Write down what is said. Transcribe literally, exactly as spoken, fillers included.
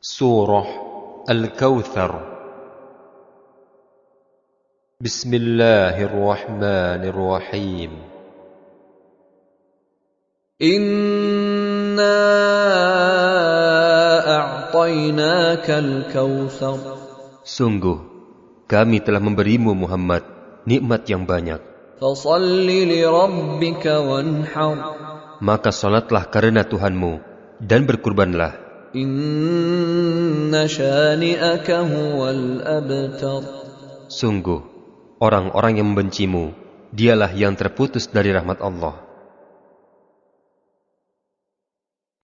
Surah Al-Kawthar. Bismillahirrahmanirrahim. Inna a'tainakal kawthar. Sungguh, kami telah memberimu Muhammad nikmat yang banyak. Fasalli li rabbika wanhar. Maka salatlah karena Tuhanmu dan berkurbanlah. Inna syani'aka huwal abtar. Sungguh, orang-orang yang membencimu, dialah yang terputus dari rahmat Allah.